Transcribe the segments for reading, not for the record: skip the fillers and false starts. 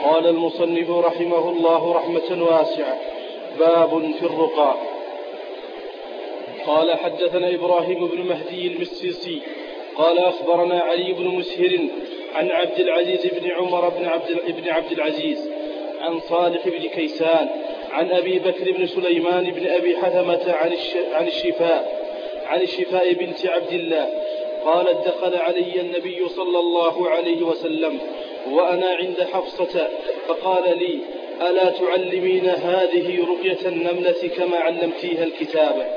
قال المصنف رحمه الله رحمة واسعة: باب في الرقى. قال حدثنا إبراهيم بن مهدي المسيسي قال أخبرنا علي بن مسهر عن عبد العزيز بن عمر بن عبد العزيز عن صالح بن كيسان عن أبي بكر بن سليمان بن أبي حثمة عن الشفاء بنت عبد الله قالت: دخل علي النبي صلى الله عليه وسلم وأنا عند حفصة فقال لي: ألا تعلمين هذه رقية النملة كما علمتيها الكتابة؟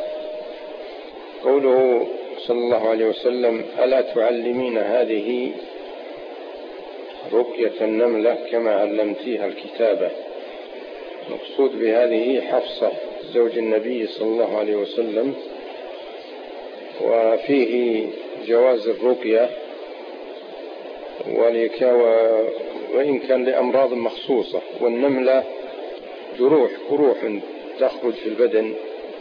قوله صلى الله عليه وسلم: ألا تعلمين هذه رقية النملة كما علمتيها الكتابة، مقصود بهذه حفصة زوج النبي صلى الله عليه وسلم، وفيه جواز الرقية وإن كان لأمراض مخصوصة، والنملة قروح تخرج في البدن،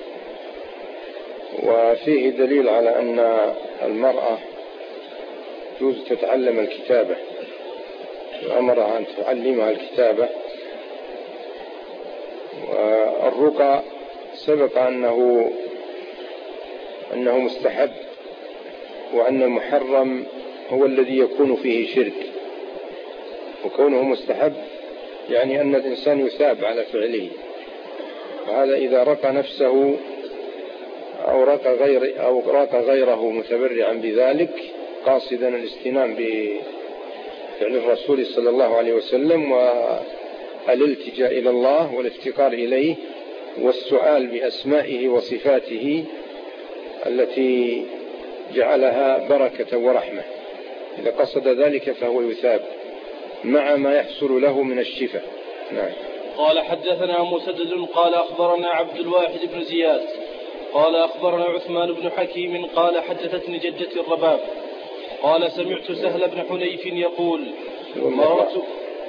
وفيه دليل على أن المرأة يجوز تتعلم الكتابة، وأمرها أن تعلمها الكتابة. والرقى سبق أنه مستحب، وأن المحرم هو الذي يكون فيه شرك، وكونه مستحب يعني أن الإنسان يثاب على فعله، وهذا إذا رقى نفسه أو رقى غيره متبرعا بذلك قاصدا الاستنام بفعل الرسول صلى الله عليه وسلم والالتجاء إلى الله والافتقار إليه والسؤال بأسمائه وصفاته التي جعلها بركة ورحمة. إذا قصد ذلك فهو يثاب مع ما يحصل له من الشفاء. نعم. قال حدثنا مسدد قال أخبرنا عبد الواحد بن زياد قال أخبرنا عثمان بن حكيم قال حدثتني جدتي الرباب قال سمعت سهل بن حنيف يقول: مررت.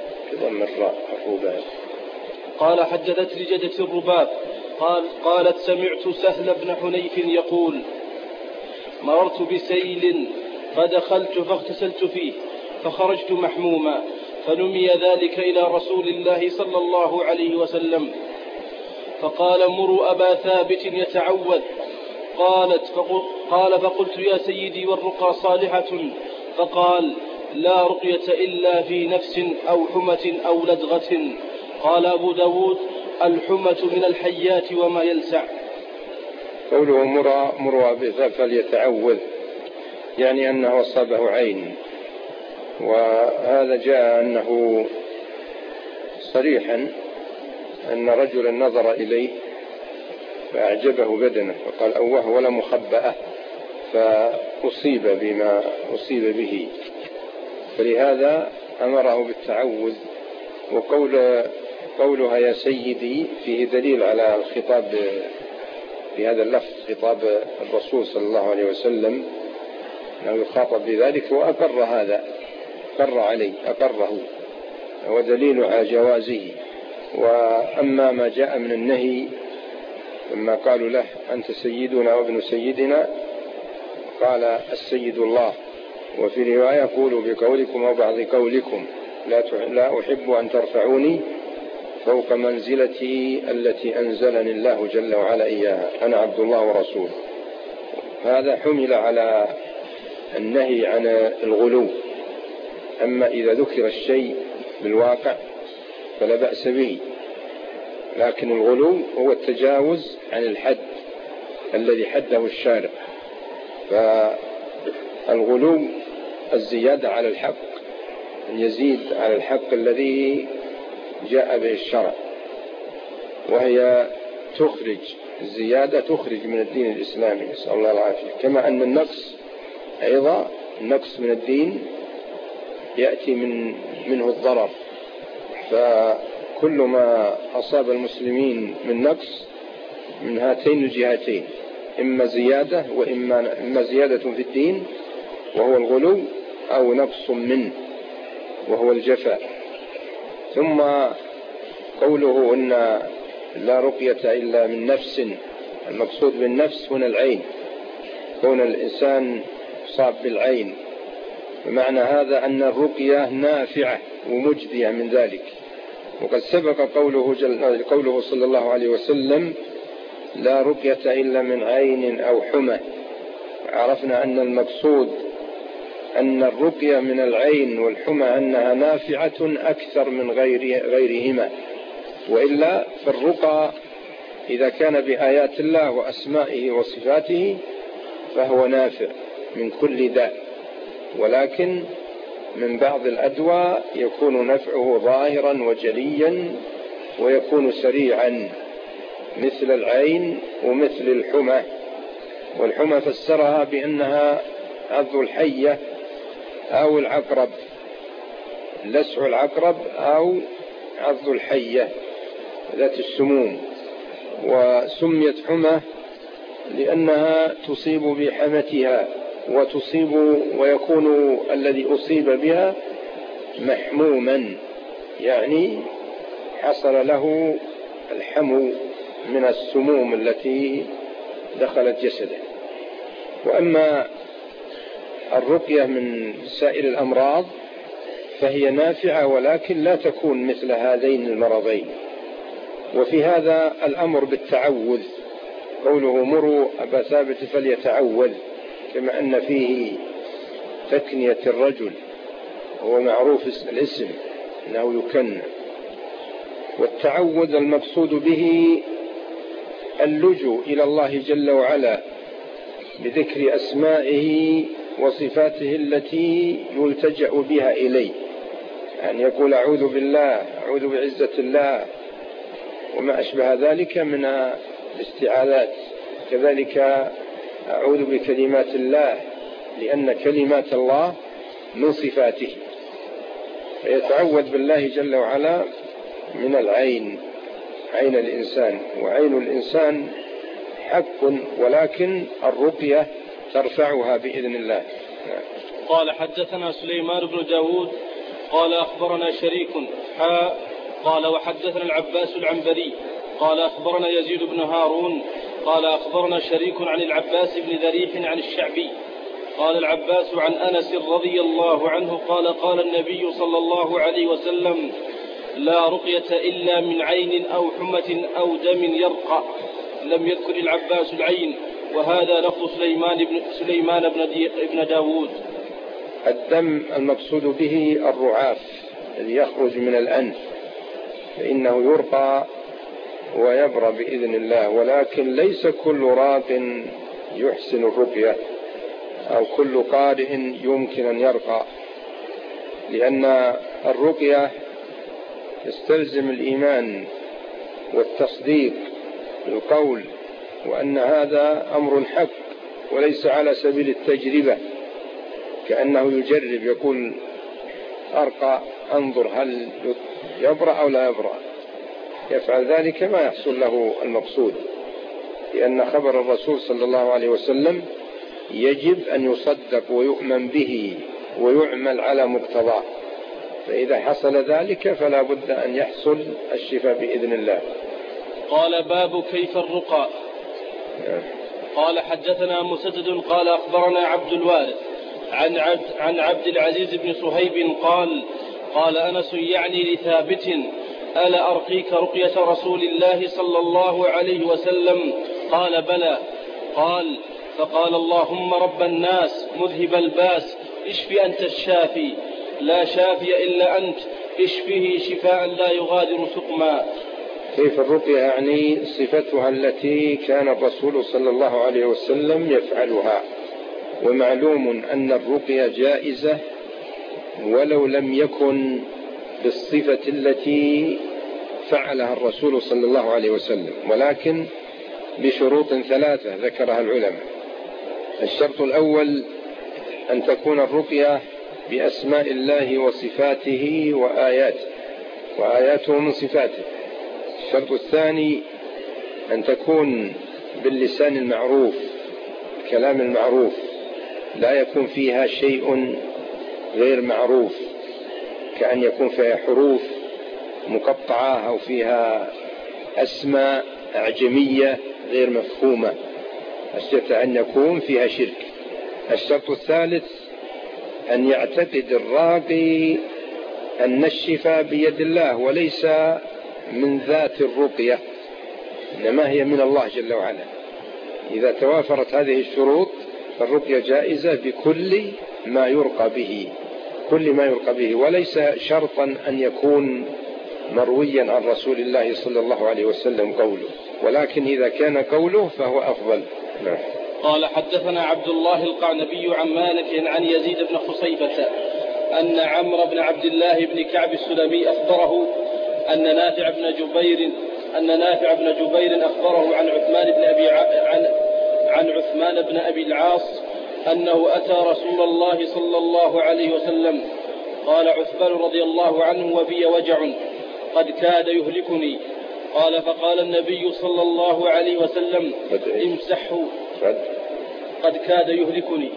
قال حدثتني جدتي الرباب قالت: سمعت سهل بن حنيف يقول: مررت بسيل فدخلت فاغتسلت فيه فخرجت محموما، فنمي ذلك إلى رسول الله صلى الله عليه وسلم فقال: مروا أبا ثابت يتعوذ. قال فقلت: يا سيدي والرقى صالحة؟ فقال: لا رقية إلا في نفس أو حمة أو لدغة. قال أبو داود: الحمة من الحيات وما يلسع. قوله مروا أبا ثابت يتعوذ يعني أنه أصابه عين، وهذا جاء أنه صريحا أن رجلا نظر إليه فأعجبه بدنه فقال: أوه ولا مخبأة، فأصيب بما أصيب به، فلهذا أمره بالتعوذ. وقولها يا سيدي فيه دليل على الخطاب في هذا اللفظ، خطاب الرسول صلى الله عليه وسلم أنه يخاطب بذلك، وأقر هذا، أقره، ودليل على جوازه. وأما ما جاء من النهي لما قالوا له: أنت سيدنا وابن سيدنا، قال: السيد الله. وفي رواية: قولوا بقولكم أو بعض قولكم لا أحب أن ترفعوني فوق منزلتي التي أنزلني الله جل وعلا إياها، أنا عبد الله ورسوله. هذا حمل على النهي عن الغلو. أما إذا ذكر الشيء بالواقع فلا بأس به، لكن الغلو هو التجاوز عن الحد الذي حده الشارع. فالغلو الزيادة على الحق، يزيد على الحق الذي جاء به الشرع، وهي تخرج الزيادة، تخرج من الدين الإسلامي، نسأل الله العافية. كما أن النقص أيضا، النقص من الدين يأتي منه الضرر. فكل ما أصاب المسلمين من نقص من هاتين الجهتين، إما زيادة وإما زيادة في الدين وهو الغلو، أو نقص منه وهو الجفاء. ثم قوله إن لا رقية إلا من نفس، المقصود بالنفس هنا العين، كون الإنسان صاب بالعين، بمعنى هذا أن الرقية نافعة ومجدية من ذلك، وقد سبق قوله صلى الله عليه وسلم: لا رقية إلا من عين أو حمى. عرفنا أن المقصود أن الرقية من العين والحمى أنها نافعة أكثر من غيرهما، وإلا فالرقى إذا كان بآيات الله وأسمائه وصفاته فهو نافع من كل داء، ولكن من بعض الأدواء يكون نفعه ظاهرا وجليا ويكون سريعا، مثل العين ومثل الحمى. والحمى فسرها بأنها عض الحية أو العقرب، لسع العقرب أو عض الحية ذات السموم. وسميت حمى لأنها تصيب بحمتها ويكون الذي أصيب بها محموما، يعني حصل له الحمو من السموم التي دخلت جسده. وأما الرقية من سائر الأمراض فهي نافعة، ولكن لا تكون مثل هذين المرضين. وفي هذا الأمر بالتعوذ، قوله: مروا أبا ثابت فليتعوذ، كما أن فيه تكنية الرجل، هو معروف الاسم أنه يكنى. والتعوذ المقصود به اللجوء إلى الله جل وعلا بذكر أسمائه وصفاته التي يلتجأ بها إليه، يعني يقول: أعوذ بالله، أعوذ بعزة الله، وما أشبه ذلك من الاستعاذات. كذلك أعوذ بكلمات الله، لأن كلمات الله من صفاته، فيتعوذ بالله جل وعلا من العين، عين الإنسان. وعين الإنسان حق، ولكن الرقية ترفعها بإذن الله. قال: حدثنا سليمان بن داود قال أخبرنا شريك قال وحدثنا العباس العنبري قال أخبرنا يزيد بن هارون قال أخبرنا شريك عن العباس بن ذريح عن الشعبي قال العباس عن أنس رضي الله عنه قال: قال النبي صلى الله عليه وسلم: لا رقية إلا من عين أو حمة أو دم يرقى. لم يذكر العباس العين، وهذا لفظ سليمان بن داود. الدم المقصود به الرعاف الذي يخرج من الأنف، فإنه يرقى ويبرى بإذن الله، ولكن ليس كل راق يحسن الرقية أو كل قارئ يمكن أن يرقى، لأن الرقية يستلزم الإيمان والتصديق بالقول، وأن هذا أمر حق وليس على سبيل التجربة، كأنه يجرب، يقول: أرقى أنظر هل يبرأ أو لا يبرأ. يفعل ذلك ما يحصل له المقصود، لأن خبر الرسول صلى الله عليه وسلم يجب أن يصدق ويؤمن به ويعمل على مقتضاه، فإذا حصل ذلك فلا بد أن يحصل الشفاء بإذن الله. قال: باب كيف الرقى. قال: حدثنا مسدد قال أخبرنا عبد الوارث عن عبد العزيز بن صهيب قال أنس يعني لثابت: ألا أرقيك رقية رسول الله صلى الله عليه وسلم؟ قال: بلى. قال: فقال: اللهم رب الناس مذهب الباس اشف أنت الشافي، لا شافي إلا أنت، اشفه شفاء لا يغادر سقما. كيف الرقية يعني صفتها التي كان الرسول صلى الله عليه وسلم يفعلها. ومعلوم أن الرقية جائزة ولو لم يكن بالصفة التي فعلها الرسول صلى الله عليه وسلم، ولكن بشروط 3 ذكرها العلماء. الشرط الأول أن تكون الرقية بأسماء الله وصفاته وآياته من صفاته. الشرط الثاني أن تكون باللسان المعروف، الكلام المعروف، لا يكون فيها شيء غير معروف، كأن يكون فيها حروف مقطعة أو فيها أسماء أعجمية غير مفهومة، أشترط أن يكون فيها شرك. الشرط الثالث أن يعتقد الراقي أن الشفاء بيد الله وليس من ذات الرقية، إنما هي من الله جل وعلا. إذا توافرت هذه الشروط فالرقية جائزة بكل ما يرقى به، كل ما يرقى به، وليس شرطا أن يكون مرويا عن رسول الله صلى الله عليه وسلم قوله، ولكن إذا كان قوله فهو أفضل. قال حدثنا عبد الله القعنبي عن مالك عن يزيد بن خصيفة أن عمرو بن عبد الله بن كعب السلمي أخبره أن نافع بن جبير أخبره عن عثمان بن أبي العاص أنه أتى رسول الله صلى الله عليه وسلم. قال عثمان رضي الله عنه: وبي وجع قد كاد يهلكني. قال فقال النبي صلى الله عليه وسلم: امسحه. قد كاد يهلكني.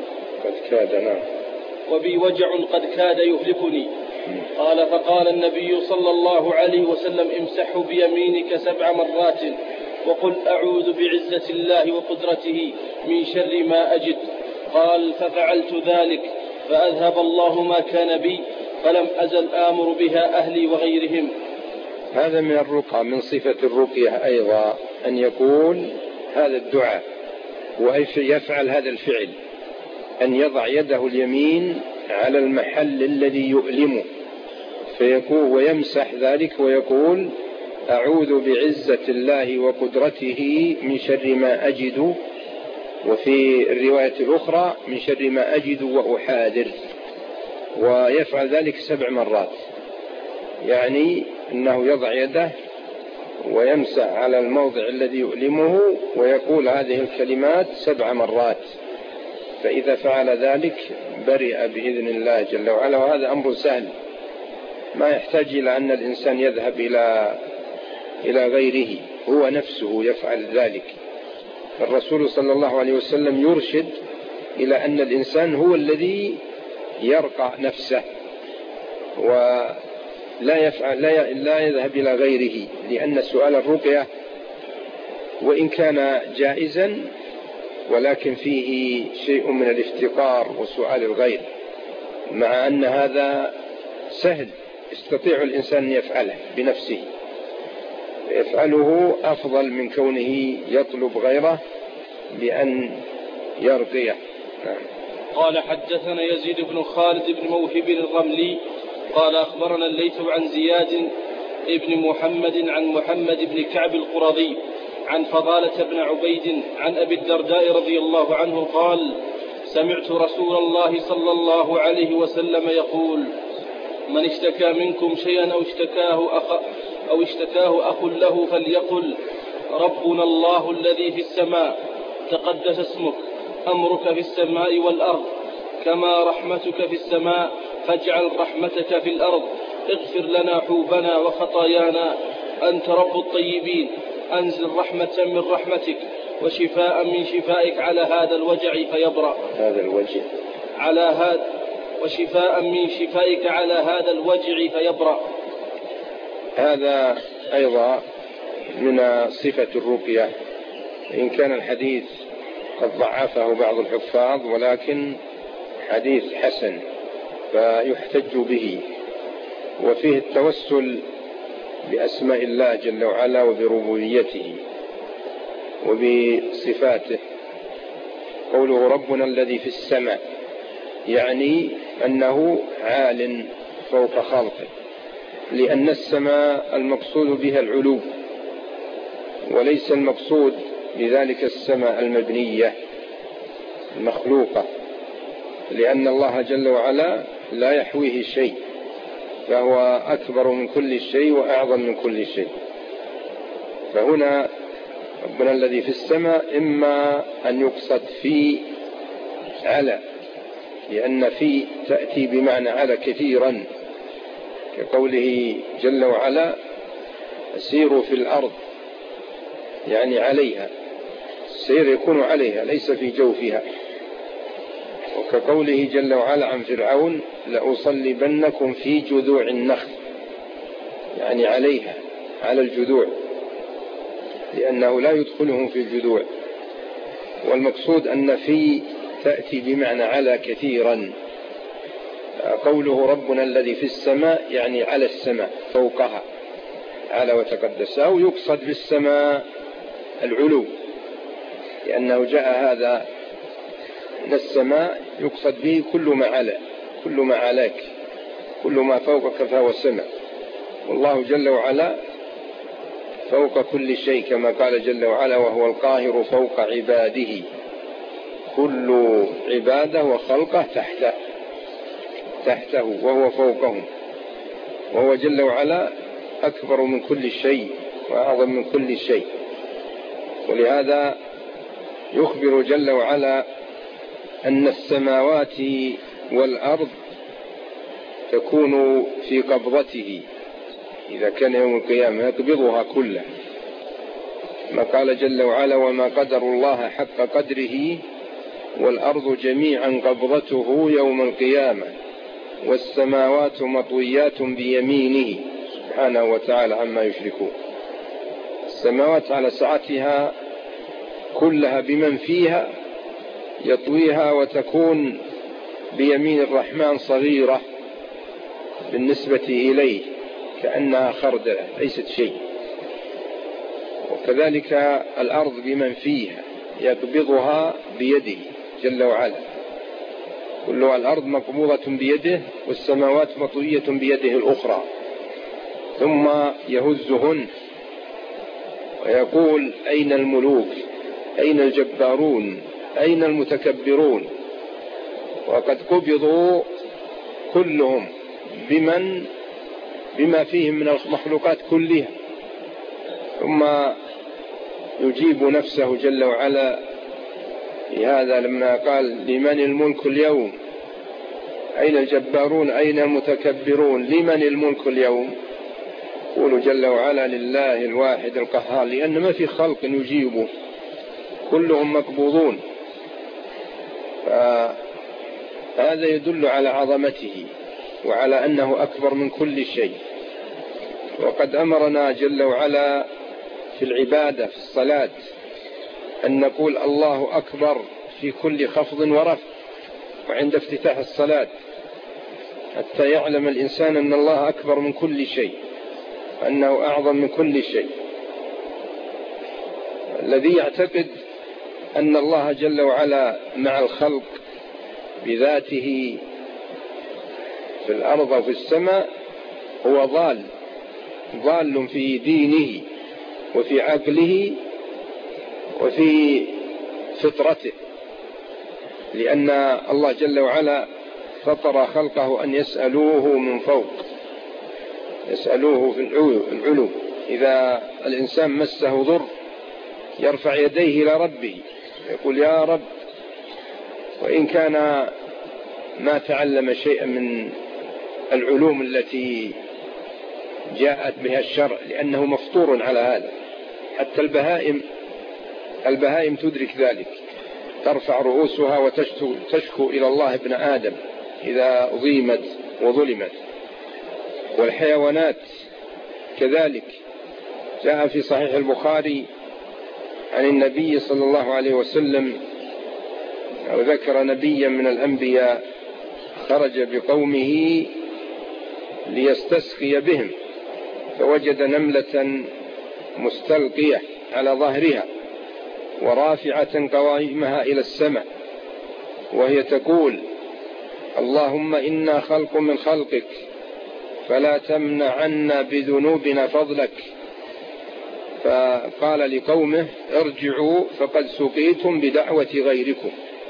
وبي وجع قد كاد يهلكني. قال فقال النبي صلى الله عليه وسلم: امسحه بيمينك 7 مرات وقل أعوذ بعزة الله وقدرته من شر ما أجد. قال ففعلت ذلك فأذهب الله ما كان بي فلم أزل آمر بها أهلي وغيرهم. هذا من الرقى، من صفة الرقية أيضا أن يقول هذا الدعاء ويفعل هذا الفعل، أن يضع يده اليمين على المحل الذي يؤلمه فيقول ويمسح ذلك ويقول أعوذ بعزة الله وقدرته من شر ما أجد، وفي الرواية الأخرى من شر ما أجد وأحاذر، ويفعل ذلك 7 مرات، يعني أنه يضع يده ويمسح على الموضع الذي يؤلمه ويقول هذه الكلمات 7 مرات، فإذا فعل ذلك برئ بإذن الله جل وعلا. وهذا أمر سهل، ما يحتاج إلى أن الإنسان يذهب إلى غيره، هو نفسه يفعل ذلك. الرسول صلى الله عليه وسلم يرشد إلى أن الإنسان هو الذي يرقى نفسه لا يذهب إلى غيره، لأن سؤال الرقية وإن كان جائزا ولكن فيه شيء من الافتقار وسؤال الغير، مع أن هذا سهل يستطيع الإنسان أن يفعله بنفسه، يفعله أفضل من كونه يطلب غيره بأن يرقيه. قال حدثنا يزيد بن خالد بن موهب الرملي قال أخبرنا الليث عن زياد ابن محمد عن محمد بن كعب القرظي عن فضالة بن عبيد عن أبي الدرداء رضي الله عنه قال: سمعت رسول الله صلى الله عليه وسلم يقول: من اشتكى منكم شيئا أو اشتكاه أخ له فليقل: ربنا الله الذي في السماء تقدس اسمك، أمرك في السماء والأرض، كما رحمتك في السماء فاجعل رحمتك في الأرض، اغفر لنا حوبنا وخطايانا، أنت رب الطيبين، أنزل رحمة من رحمتك وشفاء من شفائك على هذا الوجع فيبرأ. وشفاء من شفائك على هذا الوجع فيبرأ. هذا أيضا من صفة الرقية، إن كان الحديث قد ضعفه بعض الحفاظ ولكن حديث حسن فيحتج به، وفيه التوسل بأسماء الله جل وعلا وبربوبيته وبصفاته. قوله ربنا الذي في السماء يعني أنه عال فوق خلقه، لأن السماء المقصود بها العلو، وليس المقصود بذلك السماء المبنية المخلوقة، لأن الله جل وعلا لا يحويه شيء، فهو أكبر من كل شيء وأعظم من كل شيء. فهنا ربنا الذي في السماء إما أن يقصد في على، لأن في تأتي بمعنى على كثيرا، كقوله جل وعلا: سيروا في الأرض، يعني عليها، السير يكون عليها ليس في جوفها. وكقوله جل وعلا عن فرعون: لأصلبنكم في جذوع النخل، يعني عليها، على الجذوع، لأنه لا يدخلهم في الجذوع. والمقصود أن في تأتي بمعنى على كثيرا، قوله ربنا الذي في السماء يعني على السماء فوقها على وتقدس، أو يقصد في السماء العلو، لأنه جاء هذا من السماء يقصد به كل ما على، كل ما علاك، كل ما فوقك فهو سماء. والله جل وعلا فوق كل شيء كما قال جل وعلا وهو القاهر فوق عباده، كل عباده وخلقه تحته وهو فوقهم، وهو جل وعلا أكبر من كل شيء وأعظم من كل شيء. ولهذا يخبر جل وعلا أن السماوات والأرض تكون في قبضته إذا كان يوم القيامة، يقبضها كلها، ما قال جل وعلا وما قدر الله حق قدره والأرض جميعا قبضته يوم القيامة والسماوات مطويات بيمينه سبحانه وتعالى عما يشركون. السماوات على سعتها كلها بمن فيها يطويها وتكون بيمين الرحمن صغيرة بالنسبة إليه كأنها خردلة ليست شيء. وكذلك الأرض بمن فيها يقبضها بيده جل وعلا، كل الأرض مقبوضة بيده والسماوات مطوية بيده الأخرى، ثم يهزهن ويقول أين الملوك، أين الجبارون، أين المتكبرون، وقد قبضوا كلهم بما فيهم من المخلوقات كلها. ثم يجيب نفسه جل وعلا لهذا لما قال لمن الملك اليوم، أين الجبارون أين المتكبرون، لمن الملك اليوم؟ يقول جل وعلا لله الواحد القهار، لأن ما في خلق يجيبه كلهم مقبوضون. فهذا يدل على عظمته وعلى أنه أكبر من كل شيء. وقد أمرنا جل وعلا في العبادة في الصلاة أن نقول الله أكبر في كل خفض ورفع وعند افتتاح الصلاة، حتى يعلم الإنسان أن الله أكبر من كل شيء، أنه أعظم من كل شيء. الذي يعتقد أن الله جل وعلا مع الخلق بذاته في الأرض وفي السماء هو ضال في دينه وفي عقله وفي فطرته، لأن الله جل وعلا فطر خلقه أن يسألوه من فوق، يسألوه في العلو. إذا الإنسان مسه ضر يرفع يديه إلى ربه يقول يا رب، وإن كان ما تعلم شيئا من العلوم التي جاءت بها الشرع، لأنه مفطور على هذا. حتى البهائم تدرك ذلك، ترفع رؤوسها وتشكو إلى الله ابن آدم إذا ظلمت وظلمت. والحيوانات كذلك، جاء في صحيح البخاري عن النبي صلى الله عليه وسلم وذكر نبيا من الأنبياء خرج بقومه ليستسقي بهم، فوجد نملة مستلقية على ظهرها ورافعة قوائمها إلى السماء، وهي تقول اللهم إنا خلق من خلقك فلا تمنع عنا بذنوبنا فضلك. فقال لقومه ارجعوا فقد سقيتم بدعوة غيركم.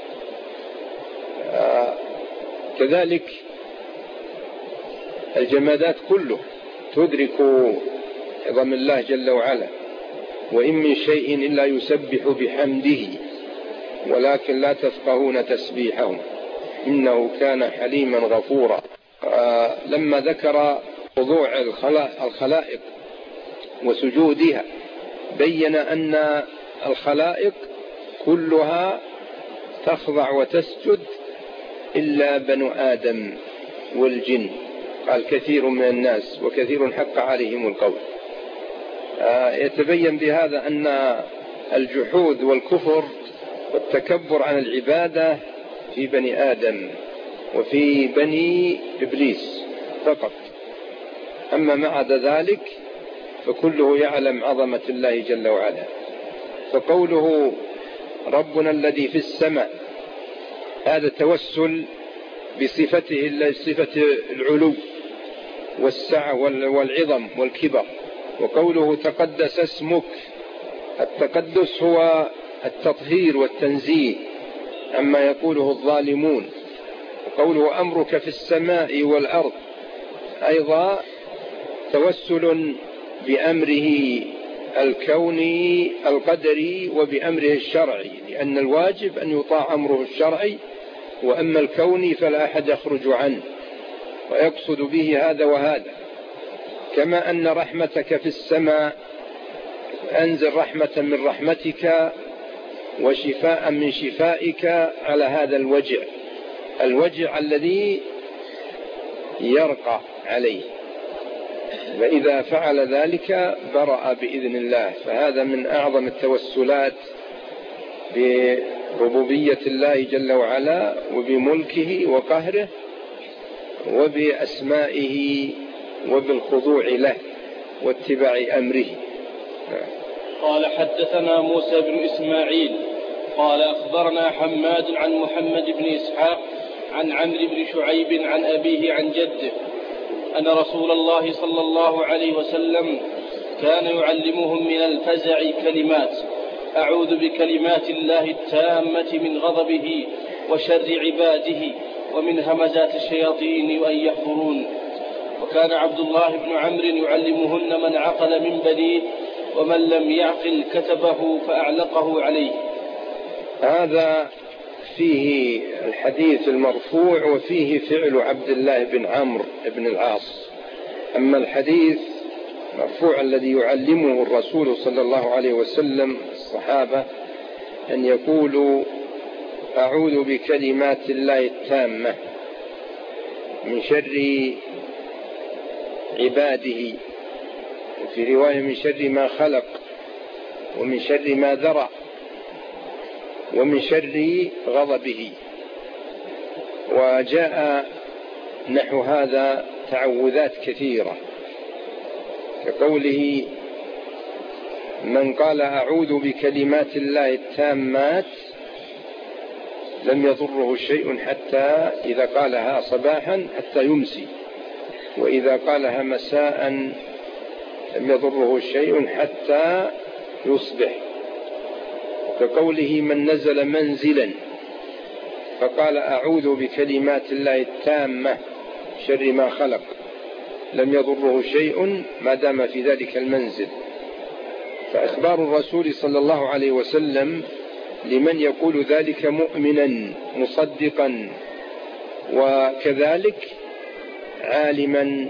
كذلك الجمادات كله تدرك عظم الله جل وعلا، وإن من شيء إلا يسبح بحمده ولكن لا تفقهون تسبيحهم إنه كان حليما غفورا. لما ذكر خضوع الخلائق وسجودها بين أن الخلائق كلها تخضع وتسجد إلا بنو آدم والجن، قال كثير من الناس وكثير حق عليهم القول. يتبين بهذا أن الجحود والكفر والتكبر عن العبادة في بني آدم، وفي بني إبليس فقط. أما ما عدا ذلك فكله يعلم عظمة الله جل وعلا. فقوله ربنا الذي في السماء هذا توسل بصفته، صفة العلو والسعة والعظم والكبر. وقوله تقدس اسمك، التقدس هو التطهير والتنزيه عما يقوله الظالمون. وقوله أمرك في السماء والأرض أيضا توسل بأمره الكوني القدري وبأمره الشرعي، لأن الواجب أن يطاع أمره الشرعي، وأما الكوني فلا أحد يخرج عنه، ويقصد به هذا وهذا. كما أن رحمتك في السماء، أنزل رحمة من رحمتك وشفاء من شفائك على هذا الوجع الذي يرقى عليه، فإذا فعل ذلك برأ بإذن الله. فهذا من أعظم التوسلات بربوبية الله جل وعلا وبملكه وقهره وبأسمائه وبالخضوع له واتباع أمره. قال حدثنا موسى بن إسماعيل قال أخبرنا حماد عن محمد بن إسحاق عن عمرو بن شعيب عن أبيه عن جده أن رسول الله صلى الله عليه وسلم كان يعلمهم من الفزع كلمات: أعوذ بكلمات الله التامة من غضبه وشر عباده ومن همزات الشياطين وأن يحضرون. وكان عبد الله بن عمرو يعلمهن من عقل من بنيه، ومن لم يعقل كتبه فأعلقه عليه. هذا فيه الحديث المرفوع وفيه فعل عبد الله بن عمرو بن العاص. أما الحديث مرفوع الذي يعلمه الرسول صلى الله عليه وسلم الصحابة أن يقولوا: أعوذ بكلمات الله التامة من شر عباده، وفي رواية من شر ما خلق، ومن شر ما ذرأ، ومن شر غضبه. وجاء نحو هذا تعوذات كثيرة، كقوله: من قال أعوذ بكلمات الله التامات لم يضره شيء حتى إذا قالها صباحا حتى يمسي، وإذا قالها مساء لم يضره شيء حتى يصبح. كقوله: من نزل منزلا فقال أعوذ بكلمات الله التامة شر ما خلق لم يضره شيء ما دام في ذلك المنزل. فإخبار الرسول صلى الله عليه وسلم لمن يقول ذلك مؤمنا مصدقا، وكذلك عالما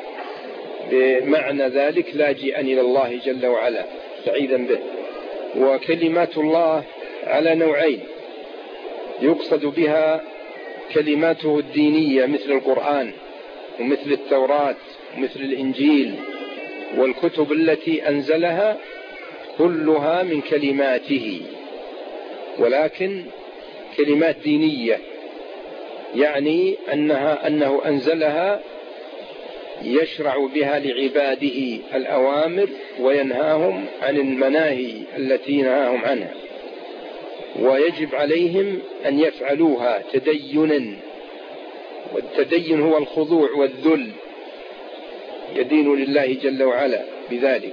بمعنى ذلك لاجئا إلى الله جل وعلا سعيدا به. وكلمات الله على نوعين: يقصد بها كلماته الدينية مثل القرآن ومثل التوراة ومثل الإنجيل والكتب التي أنزلها، كلها من كلماته، ولكن كلمات دينية، يعني أنه أنزلها يشرع بها لعباده الأوامر وينهاهم عن المناهي التي نهاهم عنها، ويجب عليهم أن يفعلوها تدينا. والتدين هو الخضوع والذل، يدين لله جل وعلا بذلك.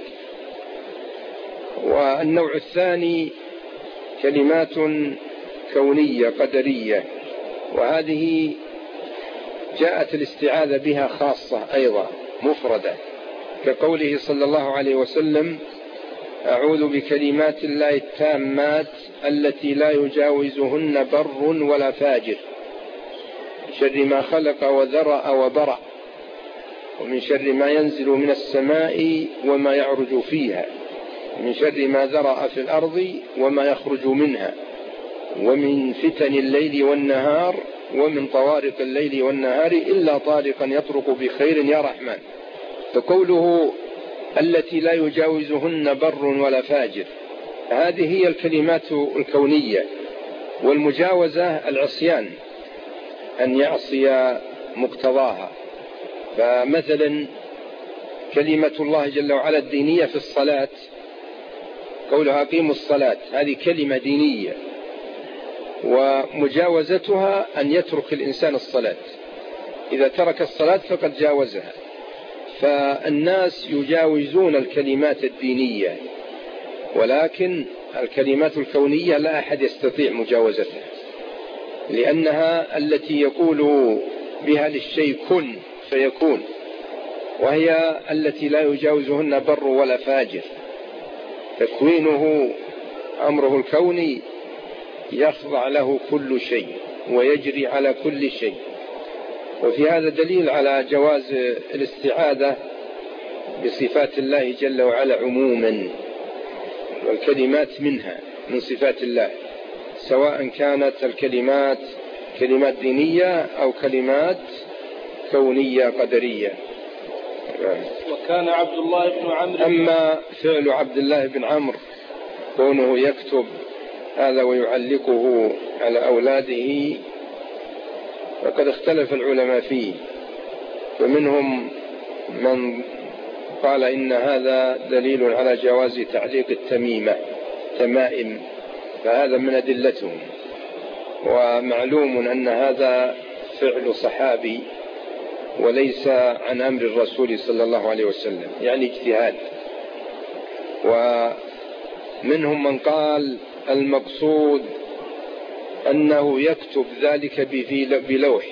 والنوع الثاني كلمات كونية قدرية، وهذه جاءت الاستعاذة بها خاصة أيضا مفردة، كقوله صلى الله عليه وسلم: أعوذ بكلمات الله التامات التي لا يجاوزهن بر ولا فاجر، شر ما خلق وذرأ وبرأ، ومن شر ما ينزل من السماء وما يعرج فيها، من شر ما ذرأ في الأرض وما يخرج منها، ومن فتن الليل والنهار، ومن طوارق الليل والنهار إلا طارقا يطرق بخير يا رحمن. فقوله التي لا يجاوزهن بر ولا فاجر، هذه هي الكلمات الكونية. والمجاوزة العصيان، أن يعصي مقتضاها. فمثلا كلمة الله جل وعلا الدينية في الصلاة، قولها أقيموا الصلاة، هذه كلمة دينية، ومجاوزتها أن يترك الإنسان الصلاة. إذا ترك الصلاة فقد جاوزها. فالناس يجاوزون الكلمات الدينية، ولكن الكلمات الكونية لا أحد يستطيع مجاوزتها، لأنها التي يقول بها للشيء كن فيكون، وهي التي لا يجاوزهن بر ولا فاجر. تكوينه أمره الكوني يخضع له كل شيء ويجري على كل شيء. وفي هذا دليل على جواز الاستعاذة بصفات الله جل وعلا عموما، والكلمات منها من صفات الله، سواء كانت الكلمات كلمات دينية أو كلمات كونية قدرية. وكان عبد الله بن عمرو. أما فعل عبد الله بن عمرو كونه يكتب هذا ويعلقه على أولاده، فقد اختلف العلماء فيه، فمنهم من قال إن هذا دليل على جواز تعليق تمائم، فهذا من أدلتهم. ومعلوم أن هذا فعل صحابي وليس عن أمر الرسول صلى الله عليه وسلم، يعني اجتهاد. ومنهم من قال المقصود أنه يكتب ذلك بلوح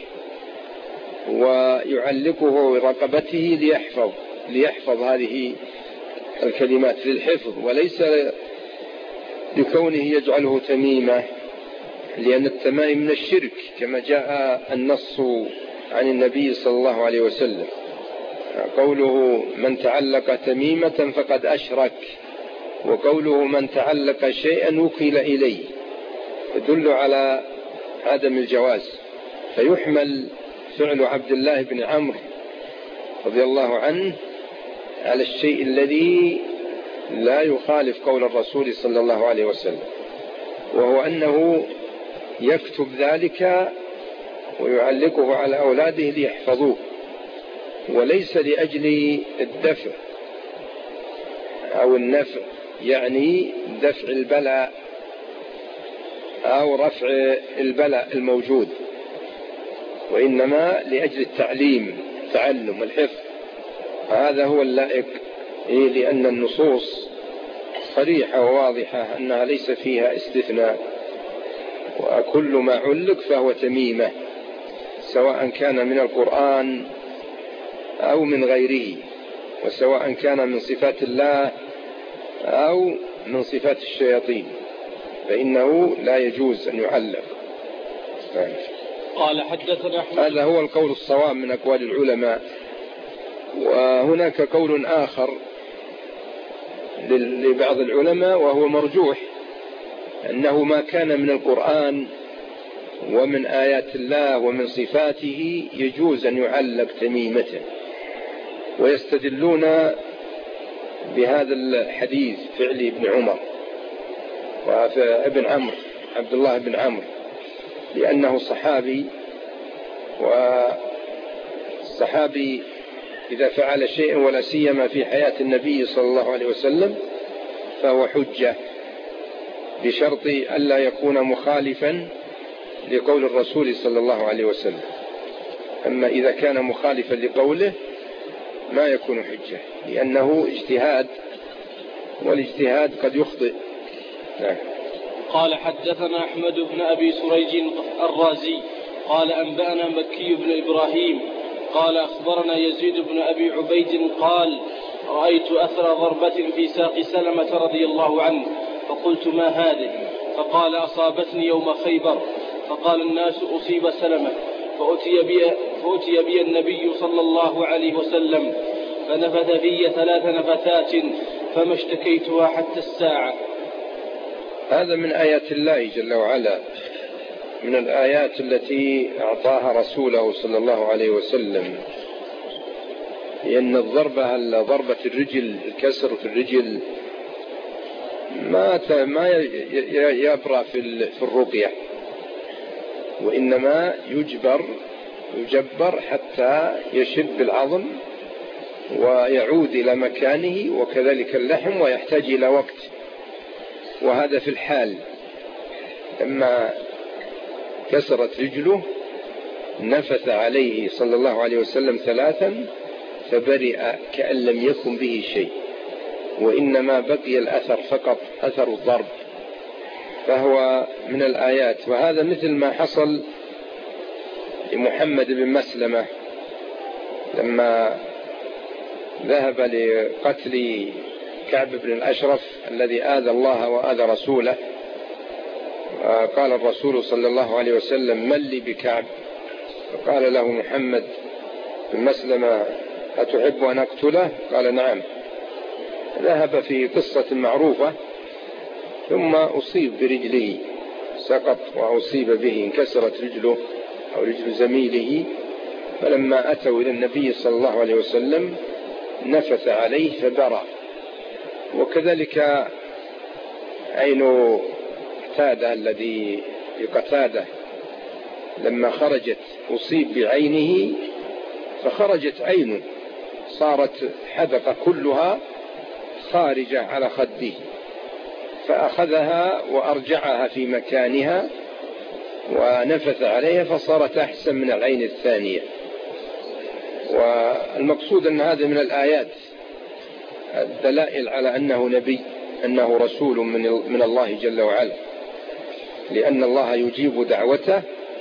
ويعلقه رقبته ليحفظ هذه الكلمات للحفظ، وليس لكونه يجعله تميمة، لأن التمائم من الشرك كما جاء النص عن النبي صلى الله عليه وسلم، قوله من تعلق تميمة فقد أشرك، وقوله من تعلق شيئا وكل إليه، يدل على عدم الجواز. فيحمل فعل عبد الله بن عمرو رضي الله عنه على الشيء الذي لا يخالف قول الرسول صلى الله عليه وسلم، وهو أنه يكتب ذلك ويعلقه على أولاده ليحفظوه، وليس لأجل الدفع أو النفع، يعني دفع البلاء أو رفع البلاء الموجود، وإنما لأجل تعلم الحفظ. هذا هو اللائق، لأن النصوص صريحة وواضحة أنها ليس فيها استثناء، وكل ما علق فهو تميمة، سواء كان من القرآن أو من غيره، وسواء كان من صفات الله أو من صفات الشياطين، فإنه لا يجوز أن يعلق. قال حدثنا أحمد. هذا هو القول الصواب من أقوال العلماء. وهناك قول آخر لبعض العلماء وهو مرجوح، أنه ما كان من القرآن ومن آيات الله ومن صفاته يجوز أن يعلق تميمة، ويستدلون بهذا الحديث فعل ابن عمر وابن عمرو عبد الله بن عمرو، لأنه صحابي، والصحابي إذا فعل شيئا ولا سيما في حياة النبي صلى الله عليه وسلم فهو حجة، بشرط ألا يكون مخالفا لقول الرسول صلى الله عليه وسلم. أما إذا كان مخالفا لقوله ما يكون حجة، لأنه اجتهاد، والاجتهاد قد يخطئ. قال حدثنا أحمد بن أبي سريج الرازي قال أنبأنا مكي بن إبراهيم قال أخبرنا يزيد بن أبي عبيد قال رأيت أثر ضربة في ساق سلمة رضي الله عنه، فقلت ما هذه؟ فقال أصابتني يوم خيبر. فقال الناس أصيب سلمة، فأتي بي النبي صلى الله عليه وسلم فنفث في 3 نفثات فما اشتكيتها حتى الساعة. هذا من آيات الله جل وعلا، من الآيات التي أعطاها رسوله صلى الله عليه وسلم، لأن ضربة الرجل، الكسر في الرجل ما يبرأ في الرقية، وإنما يجبر حتى يشد بالعظم ويعود إلى مكانه، وكذلك اللحم، ويحتاج إلى وقت. وهذا في الحال لما كسرت رجله نفث عليه صلى الله عليه وسلم 3 فبرئ كأن لم يكن به شيء، وإنما بقي الأثر فقط، أثر الضرب، فهو من الآيات. وهذا مثل ما حصل لمحمد بن مسلمة لما ذهب لقتل كعب بن الأشرف الذي آذى الله وآذى رسوله. قال الرسول صلى الله عليه وسلم: من لي بكعب؟ فقال له محمد بن مسلمة: أتحب أن أقتله؟ قال: نعم. ذهب في قصة معروفة، ثم أصيب برجله، سقط وأصيب به، انكسرت رجله أو رجل زميله. فلما أتوا إلى النبي صلى الله عليه وسلم نفث عليه فبرأ. وكذلك عين قتادة الذي بقتادة لما خرجت أصيب بعينه فخرجت عينه، صارت حدقة كلها خارجة على خده، فأخذها وأرجعها في مكانها ونفث عليها فصارت أحسن من العين الثانية. والمقصود أن هذا من الآيات الدلائل على أنه نبي، أنه رسول من الله جل وعلا، لأن الله يجيب دعوته،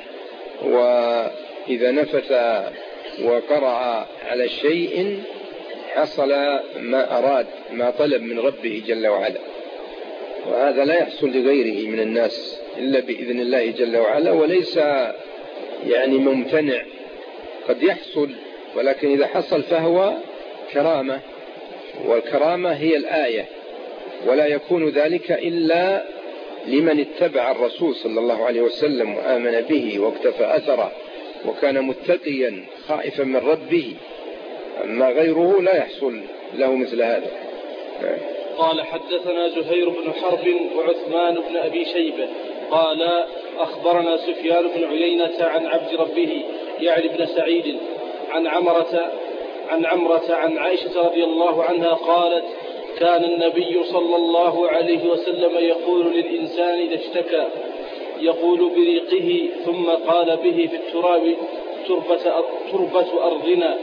وإذا نفث وقرأ على شيء حصل ما أراد، ما طلب من ربه جل وعلا. وهذا لا يحصل لغيره من الناس إلا بإذن الله جل وعلا، وليس يعني ممتنع، قد يحصل، ولكن إذا حصل فهو كرامة، والكرامة هي الآية، ولا يكون ذلك إلا لمن اتبع الرسول صلى الله عليه وسلم وآمن به واقتفى أثره وكان متقيا خائفا من ربه. أما غيره لا يحصل له مثل هذا. قال: حدثنا زهير بن حرب وعثمان بن أبي شيبة قال: أخبرنا سفيان بن عيينة عن عبد ربه يعني بن سعيد عن عمرة عن عائشة رضي الله عنها قالت: كان النبي صلى الله عليه وسلم يقول للإنسان إذا اشتكى يقول بريقه، ثم قال به في التراب: تربة أرضنا،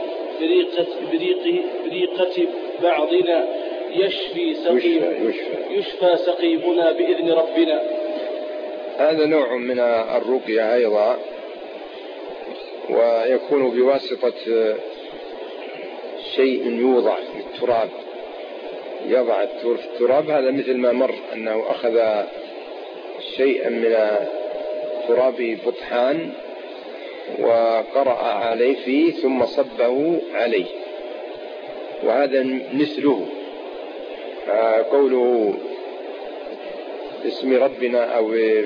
بريقة بعضنا، يشفى سقيمنا بإذن ربنا. هذا نوع من الرقية أيضا، ويكون بواسطة شيء يوضع في التراب، يضع التراب. هذا مثل ما مر أنه أخذ شيئا من تراب بطحان وقرأ عليه فيه ثم صبه عليه، وهذا مثله. قوله باسم ربنا أو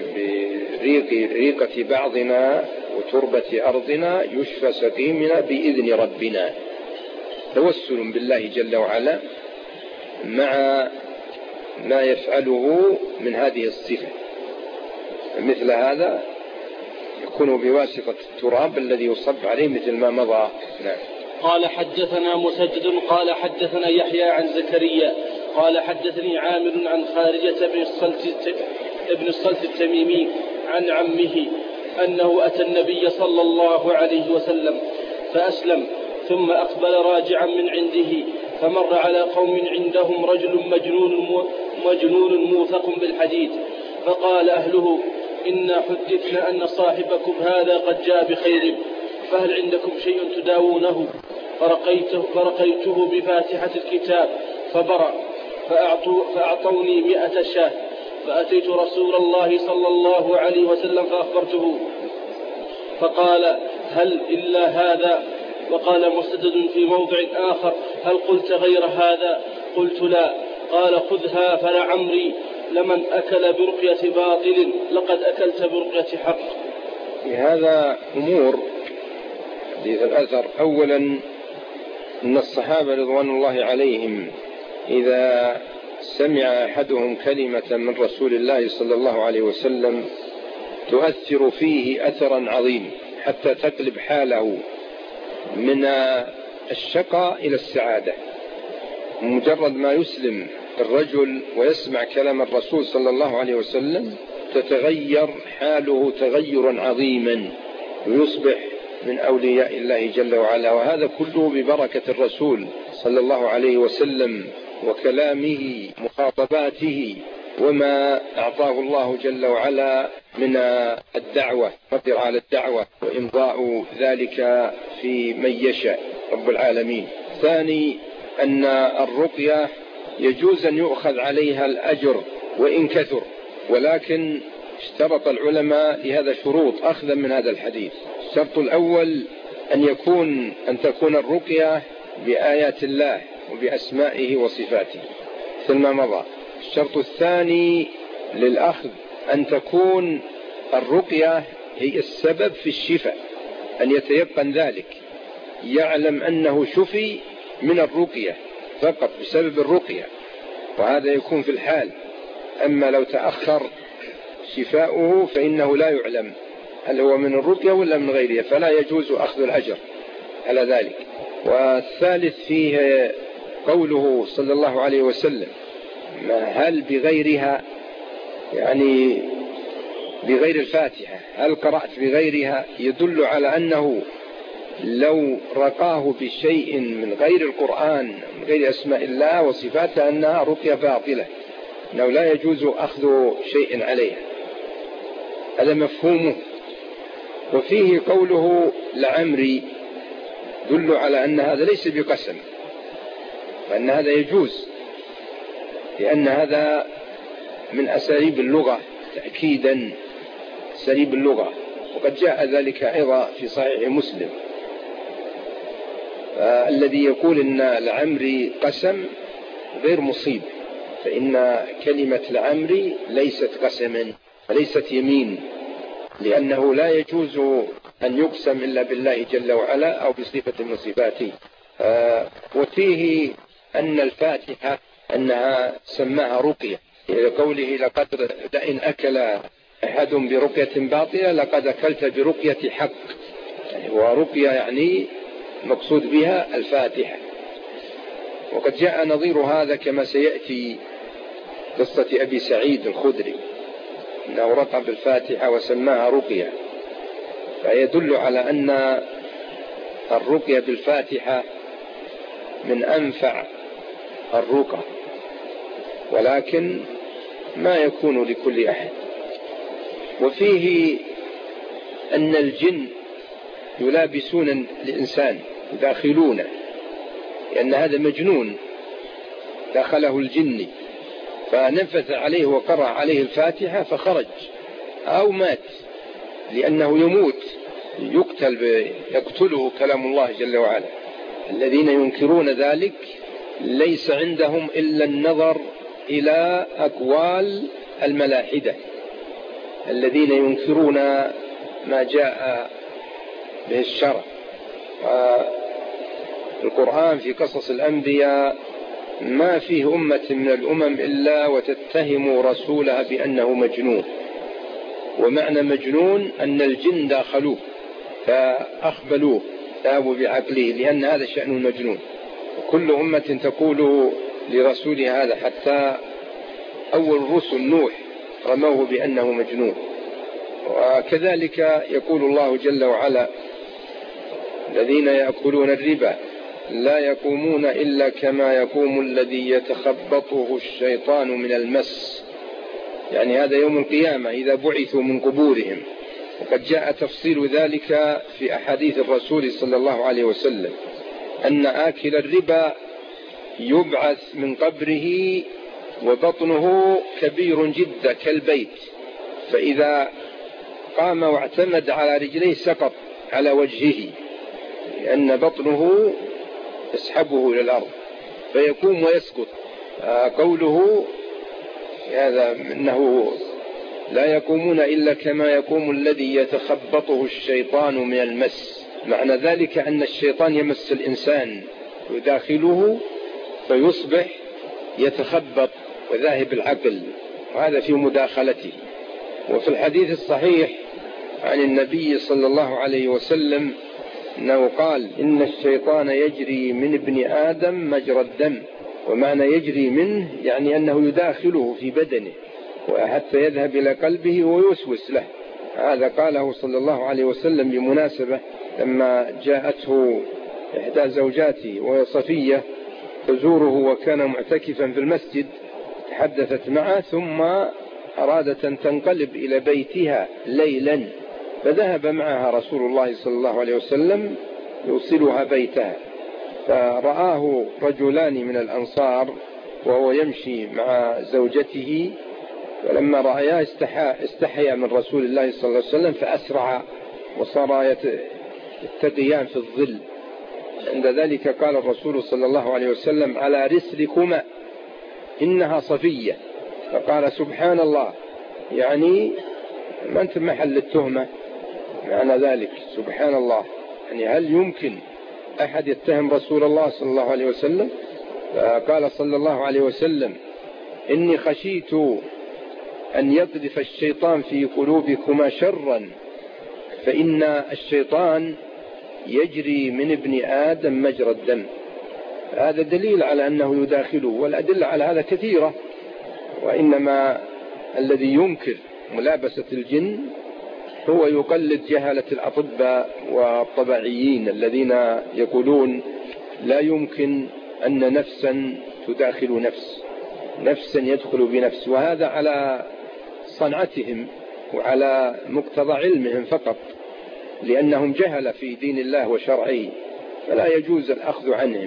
بريقة بعضنا وتربة أرضنا يشفى سقيمنا بإذن ربنا، توسل بالله جل وعلا مع ما يفعله من هذه الصفة. مثل هذا يكون بواسطة التراب الذي يصب عليه مثل ما مضى. نعم. قال: حدثنا مسدد قال: حدثنا يحيى عن زكريا قال: حدثني عامر عن خارجة بن الصلت التميمي عن عمه أنه أتى النبي صلى الله عليه وسلم فأسلم، ثم أقبل راجعا من عنده، فمر على قوم عندهم رجل مجنون موثق بالحديد، فقال أهله: إنا حدثنا أن صاحبكم هذا قد جاء بخير، فهل عندكم شيء تداوونه؟ فرقيته بفاتحة الكتاب فبرأ، فأعطوني 100 شاة، فأتيت رسول الله صلى الله عليه وسلم فأخبرته، فقال: هل إلا هذا؟ وقال مسدد في موضع آخر: هل قلت غير هذا؟ قلت: لا. قال: خذها فلعمري لمن أكل برقية باطل لقد أكلت برقية حق. هذا أمور حديث الأثر. أولا أن الصحابة رضوان الله عليهم إذا سمع أحدهم كلمة من رسول الله صلى الله عليه وسلم تؤثر فيه أثرا عظيم حتى تقلب حاله من الشقاء إلى السعادة. مجرد ما يسلم الرجل ويسمع كلام الرسول صلى الله عليه وسلم تتغير حاله تغيرا عظيما ويصبح من أولياء الله جل وعلا. وهذا كله ببركة الرسول صلى الله عليه وسلم وكلامه مخاطباته وما أعطاه الله جل وعلا من الدعوة، قدر على الدعوة وإمضاء ذلك في من يشاء رب العالمين. ثاني أن الرقية يجوز أن يؤخذ عليها الأجر وإن كثر، ولكن اشترط العلماء لهذا شروط أخذا من هذا الحديث. الشرط الأول أن تكون الرقية بآيات الله وبأسمائه وصفاته مثل ما مضى. الشرط الثاني للأخذ أن تكون الرقية هي السبب في الشفاء، أن يتيقن ذلك، يعلم أنه شفي من الرقية فقط بسبب الرقية، وهذا يكون في الحال. أما لو تأخر شفاؤه فإنه لا يعلم هل هو من الرقية ولا من غيرها، فلا يجوز أخذ الأجر على ذلك. والثالث فيه قوله صلى الله عليه وسلم هل بغيرها، يعني بغير الفاتحة، هل قرأت بغيرها، يدل على أنه لو رقاه بشيء من غير القرآن من غير أسماء الله وصفاته أنها رقية باطلة، أنه لا يجوز أخذ شيء عليها. هذا مفهومه. وفيه قوله لعمري يدل على أن هذا ليس بقسم، وأن هذا يجوز، لأن هذا من أساليب اللغة تأكيدا، أساليب اللغة، وقد جاء ذلك أيضا في صحيح مسلم. الذي يقول إن لعمري قسم غير مصيب، فإن كلمة لعمري ليست قسما وليست يمين، لأنه لا يجوز أن يقسم إلا بالله جل وعلا أو بصفة من صفاته. وفيه أن الفاتحة أنها سماها رقية، لقوله لقد لئن أكل أحد برقية باطلة لقد أكلت برقية حق، يعني ورقية يعني مقصود بها الفاتحة. وقد جاء نظير هذا كما سيأتي قصة أبي سعيد الخدري أنه رقى بالفاتحة وسماها رقية، فيدل على أن الرقية بالفاتحة من أنفع الرقى، ولكن ما يكون لكل أحد. وفيه أن الجن يلابسون الإنسان يداخلونه، لأن هذا مجنون دخله الجن فنفث عليه وقرأ عليه الفاتحة فخرج أو مات، لأنه يموت يقتله كلام الله جل وعلا. الذين ينكرون ذلك ليس عندهم إلا النظر إلى أقوال الملاحدة الذين ينكرون ما جاء به الشرع. القرآن في قصص الأنبياء ما فيه أمة من الأمم إلا وتتهم رسولها بأنه مجنون، ومعنى مجنون أن الجن داخلوه فأخبلوه ذهبوا بعقله، لأن هذا شأن المجنون. وكل أمة تقول لرسولها هذا، حتى أول الرسل نوح رموه بأنه مجنون. وكذلك يقول الله جل وعلا الذين يأكلون الربا لا يقومون إلا كما يقوم الذي يتخبطه الشيطان من المس، يعني هذا يوم القيامة إذا بعثوا من قبورهم. وقد جاء تفصيل ذلك في أحاديث الرسول صلى الله عليه وسلم أن آكل الربا يبعث من قبره وبطنه كبير جدا كالبيت، فإذا قام واعتمد على رجليه سقط على وجهه، لأن بطنه يسحبه إلى الأرض فيقوم ويسقط. قوله هذا أنه لا يقومون إلا كما يقوم الذي يتخبطه الشيطان من المس، معنى ذلك أن الشيطان يمس الإنسان ويداخله فيصبح يتخبط وذاهب العقل، وهذا في مداخلته. وفي الحديث الصحيح عن النبي صلى الله عليه وسلم أنه قال إن الشيطان يجري من ابن آدم مجرى الدم. ومعنى يجري منه يعني أنه يداخله في بدنه وحتى يذهب إلى قلبه ويوسوس له. هذا قاله صلى الله عليه وسلم بمناسبة لما جاءته إحدى زوجاته وهي صفية تزوره وكان معتكفا في المسجد، تحدثت معه ثم أرادت أن تنقلب إلى بيتها ليلا، فذهب معها رسول الله صلى الله عليه وسلم يوصلها بيتها، فرآه رجلان من الأنصار وهو يمشي مع زوجته، فلما رأياه استحيا من رسول الله صلى الله عليه وسلم فأسرع وصار يتقيان في الظل. عند ذلك قال الرسول صلى الله عليه وسلم على رسلكما إنها صفية. فقال سبحان الله، يعني ما أنت محل التهمة، معنى ذلك سبحان الله، يعني هل يمكن أحد يتهم رسول الله صلى الله عليه وسلم؟ فقال صلى الله عليه وسلم إني خشيت أن يقذف الشيطان في قلوبكما شرا، فإن الشيطان يجري من ابن آدم مجرى الدم. هذا دليل على أنه يداخله، والأدلة على هذا كثيرة. وإنما الذي ينكر ملابسة الجن هو يقلد جهلة الأطباء والطبيعيين الذين يقولون لا يمكن أن نفسا تداخل نفسا يدخل بنفس، وهذا على صنعتهم وعلى مقتضى علمهم فقط، لأنهم جهل في دين الله وشرعه، فلا يجوز الأخذ عنهم.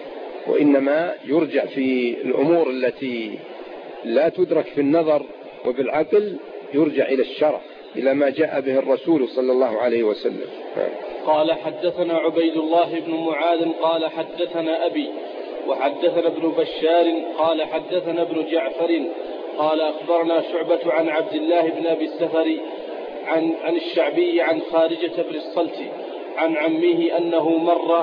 وإنما يرجع في الأمور التي لا تدرك في النظر وبالعقل، يرجع إلى الشرع، إلى ما جاء به الرسول صلى الله عليه وسلم. قال حدثنا عبيد الله بن معاذ قال حدثنا أبي وحدثنا ابن بشار قال حدثنا ابن جعفر قال أخبرنا شعبة عن عبد الله بن أبي السفر عن الشعبي عن خارجة بن الصلت عن عمه أنه مر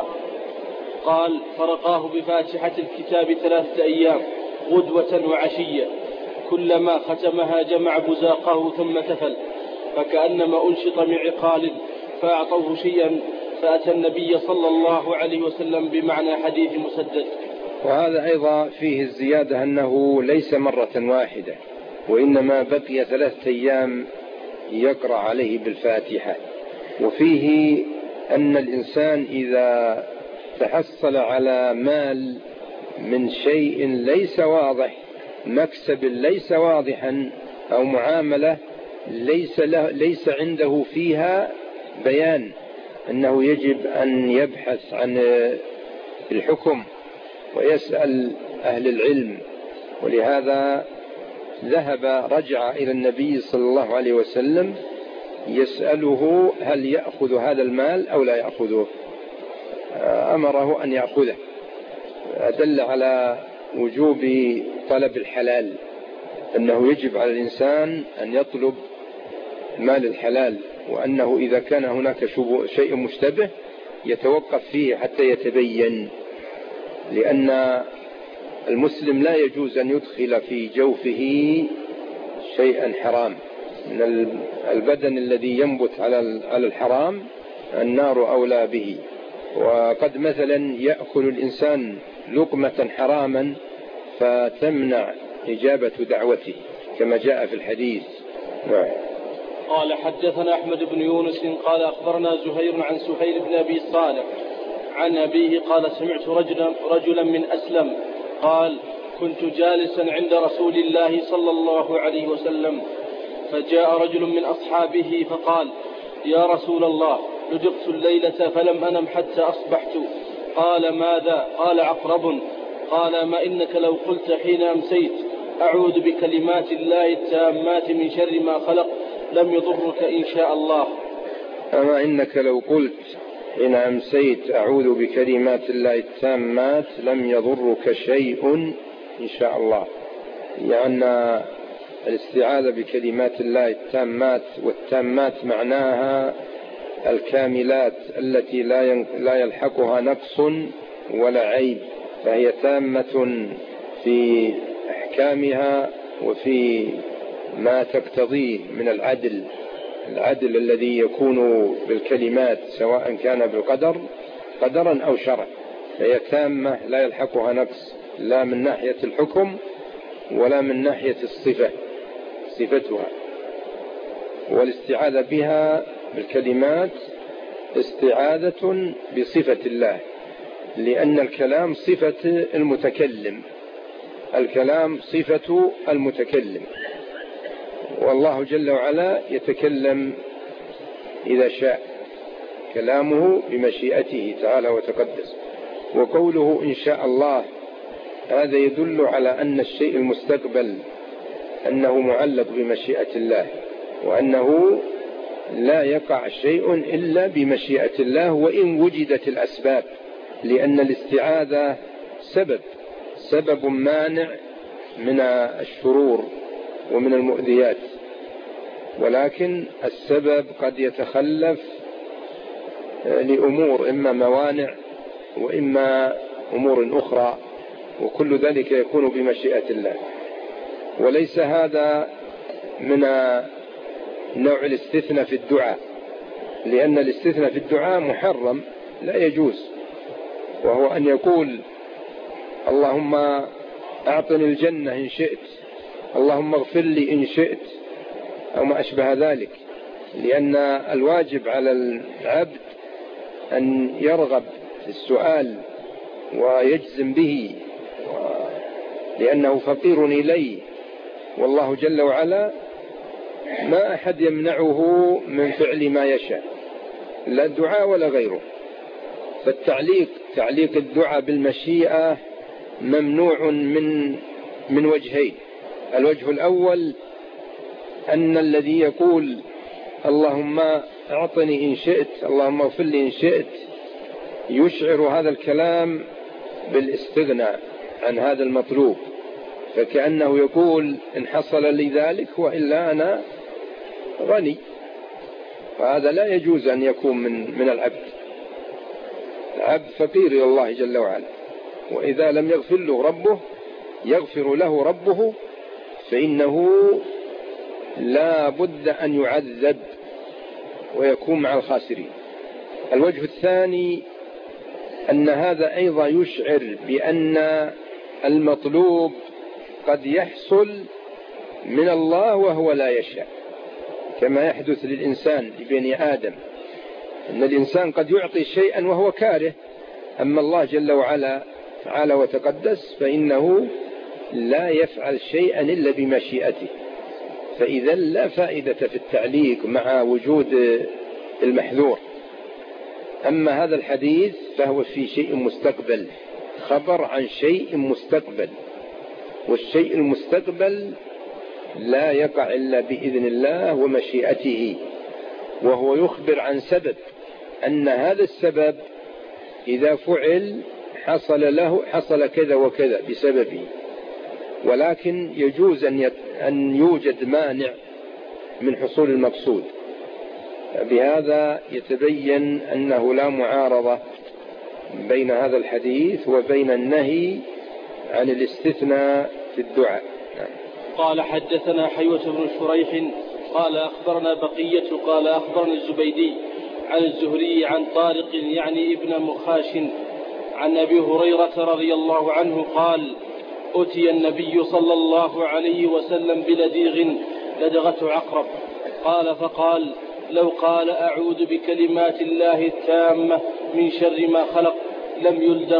قال فرقاه بفاتحة الكتاب 3 أيام غدوة وعشية، كلما ختمها جمع بزاقه ثم تفل، فكأنما أنشط من عقال، فأعطوه شيئا، فأتى النبي صلى الله عليه وسلم بمعنى حديث مسدد. وهذا أيضا فيه الزيادة أنه ليس مرة واحدة، وإنما بقي 3 أيام يقرأ عليه بالفاتحة. وفيه أن الإنسان إذا تحصل على مال من شيء ليس واضح، مكسب ليس واضحا، أو معاملة ليس عنده فيها بيان، أنه يجب أن يبحث عن الحكم ويسأل أهل العلم. ولهذا رجع إلى النبي صلى الله عليه وسلم يسأله هل يأخذ هذا المال أو لا يأخذه، أمره أن يأخذه، أدل على وجوب طلب الحلال، أنه يجب على الإنسان أن يطلب مال الحلال، وأنه إذا كان هناك شيء مشتبه يتوقف فيه حتى يتبين، لأن المسلم لا يجوز أن يدخل في جوفه شيئا حرام. من البدن الذي ينبت على الحرام النار أولى به. وقد مثلا يأكل الإنسان لقمة حراما فتمنع إجابة دعوته كما جاء في الحديث. قال حدثنا أحمد بن يونس قال أخبرنا زهير عن سهيل بن أبي صالح عن أبيه قال سمعت رجلا من أسلم قال كنت جالسا عند رسول الله صلى الله عليه وسلم، فجاء رجل من أصحابه فقال يا رسول الله لدغت الليلة فلم أنم حتى أصبحت. قال ماذا؟ قال عقرب. قال ما إنك لو قلت حين أمسيت أعوذ بكلمات الله التامات من شر ما خلق لم يضرك إن شاء الله. أما إنك لو قلت حين أمسيت أعوذ بكلمات الله التامات لم يضرك شيء إن شاء الله، لأن الاستعاذة بكلمات الله التامات، والتامات معناها الكاملات التي لا يلحقها نقص ولا عيب، فهي تامة في أحكامها وفي ما تقتضيه من العدل الذي يكون بالكلمات سواء كان بالقدر قدرا أو شرع، فهي تامة لا يلحقها نقص لا من ناحية الحكم ولا من ناحية صفتها. والاستعاذة بها بالكلمات استعاذة بصفة الله، لأن الكلام صفة المتكلم، الكلام صفة المتكلم، والله جل وعلا يتكلم إذا شاء، كلامه بمشيئته تعالى وتقدس. وقوله إن شاء الله هذا يدل على أن الشيء المستقبل أنه معلق بمشيئة الله، وأنه لا يقع شيء إلا بمشيئة الله وإن وجدت الأسباب، لأن الاستعاذة سبب مانع من الشرور ومن المؤذيات، ولكن السبب قد يتخلف لأمور إما موانع وإما أمور أخرى، وكل ذلك يكون بمشيئة الله. وليس هذا من نوع الاستثناء في الدعاء، لأن الاستثناء في الدعاء محرم لا يجوز، وهو أن يقول اللهم أعطني الجنة إن شئت، اللهم اغفر لي إن شئت، أو ما أشبه ذلك، لأن الواجب على العبد أن يرغب في السؤال ويجزم به، لأنه فقير إليه، والله جل وعلا ما أحد يمنعه من فعل ما يشاء، لا الدعاء ولا غيره. تعليق الدعاء بالمشيئة ممنوع من وجهين. الوجه الأول أن الذي يقول اللهم أعطني إن شئت، اللهم اغفر لي إن شئت، يشعر هذا الكلام بالاستغناء عن هذا المطلوب، فكأنه يقول إن حصل لي ذلك وإلا أنا غني، وهذا لا يجوز أن يكون من العبد. العبد فقير إلى الله جل وعلا، وإذا لم يغفر له ربه فإنه لا بد أن يعذب ويكون مع الخاسرين. الوجه الثاني أن هذا أيضا يشعر بأن المطلوب قد يحصل من الله وهو لا يشاء، كما يحدث للإنسان لبني آدم، أن الإنسان قد يعطي شيئا وهو كاره، أما الله جل وعلا تعالى وتقدس فإنه لا يفعل شيئا إلا بمشيئته، فإذا لا فائدة في التعليق مع وجود المحذور. أما هذا الحديث فهو في شيء مستقبل، خبر عن شيء مستقبل، والشيء المستقبل لا يقع إلا بإذن الله ومشيئته، وهو يخبر عن سبب، أن هذا السبب إذا فعل حصل كذا وكذا بسببه، ولكن يجوز أن يوجد مانع من حصول المقصود. بهذا يتبين أنه لا معارضة بين هذا الحديث وبين النهي عن الاستثناء في الدعاء. قال حدثنا حيوة بن شريح قال أخبرنا بقية قال أخبرنا الزبيدي عن الزهري عن طارق يعني ابن مخاش عن أبي هريرة رضي الله عنه قال أتي النبي صلى الله عليه وسلم بلديغ لدغته عقرب، قال فقال لو قال أعوذ بكلمات الله التامة من شر ما خلق لم يلدغ